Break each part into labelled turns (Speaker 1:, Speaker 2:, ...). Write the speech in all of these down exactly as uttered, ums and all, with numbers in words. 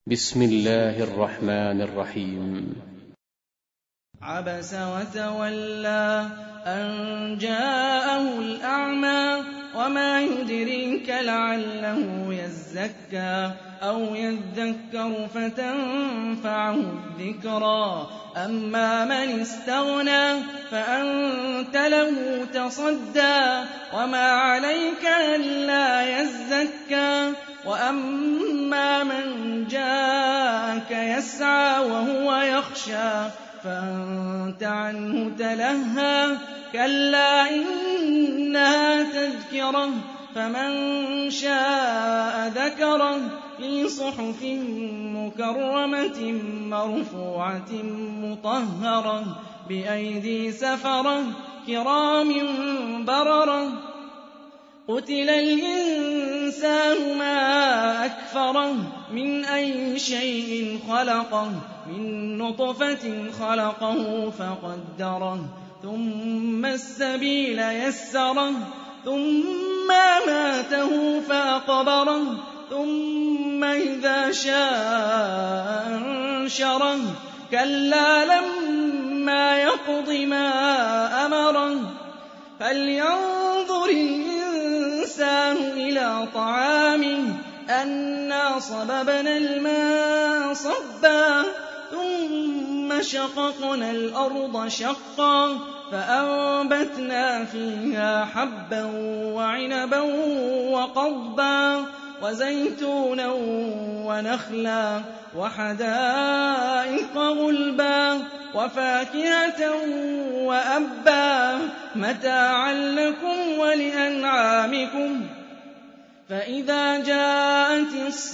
Speaker 1: بسم الله الرحمن الرحيم.
Speaker 2: عبس وتولى أن جاءه الأعمى وما يدريك لعله يزكى أو يذكر فتنفعه الذكرى أما من استغنى فأنت له تصدى وما عليك ألا يزكى وأما من جاءك يسعى وهو يخشى فأنت عنه تلهى كلا إنها تذكرة فمن شاء ذكره في صحف مكرمة مرفوعة مطهرة بأيدي سفرة كرام بررة قتل الإنسان ما أكفره من أي شيء خلقه من نطفة خلقه فقدره ثم السبيل يسره ثم أماته فأقبره ثم إذا شاء أنشره كلا لما يقض ما أمره فلينظر الإنسان إلى طعامه أنا صببنا الماء صبا ثم شققنا الأرض شقا فأنبتنا فيها حبا وعنبا وقضبا وزيتونا ونخلا وحدائق غلبا وفاكهة وأبا متاعا لكم ولأنعامكم فإذا جاءت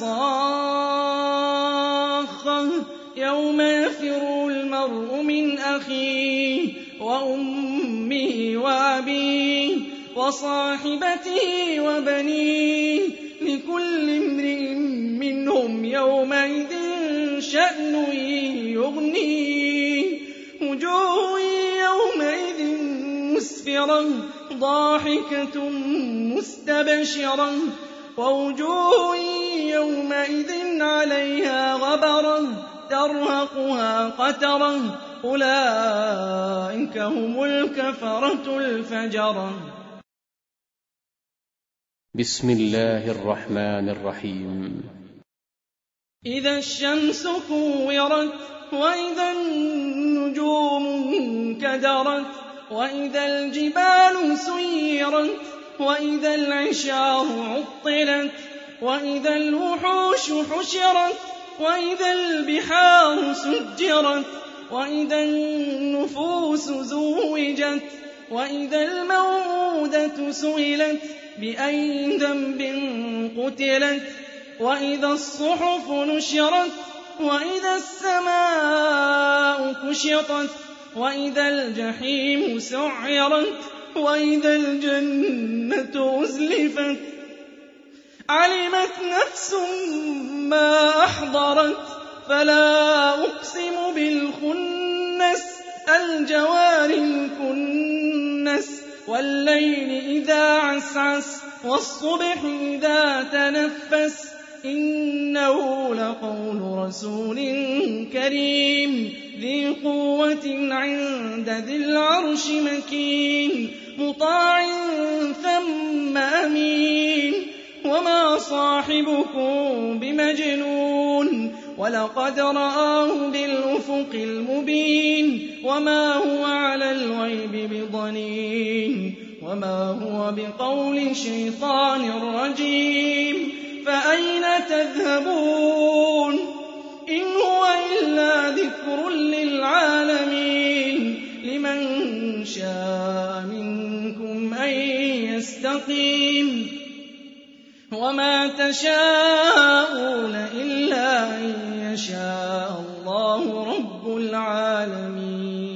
Speaker 2: الصاخة يوم يفر المرء من أخيه وأمه وأبيه وصاحبته وبنيه لكل امرئ منهم يومئذ شأن يغنيه وجوه يومئذ مسفرة ضاحكة مستبشرة ووجوه يومئذ عليها غبرة ترهقها قترة أولئك هم الكفرة الفجرة.
Speaker 1: بسم الله الرحمن الرحيم.
Speaker 2: إذا الشمس كورت وإذا النجوم انكدرت وإذا الجبال سيرت وإذا العشار عطلت وإذا الوحوش حشرت وإذا البحار سجرت وإذا النفوس زوجت وإذا الموءودة سئلت بأي ذنب قتلت وإذا الصحف نشرت وإذا السماء كشطت وإذا الجحيم سعرت وإذا الجنة أزلفت علمت نفس ما أحضرت فلا أقسم بالخنس الجوار الكنس والليل إذا عسعس والصبح إذا تنفس إنه لقول رسول كريم ذي قوة عند ذي العرش مكين مطاع ثم أمين وما صاحبكم بمجنون ولقد رآه بالأفق المبين وما هو على الغيب بضنين وما هو بقول شيطان رجيم فأين تذهبون إن هو إلا ذكر للعالمين لمن شاء منكم أن يستقيم وما تشاءون إلا أن يشاء الله رب العالمين.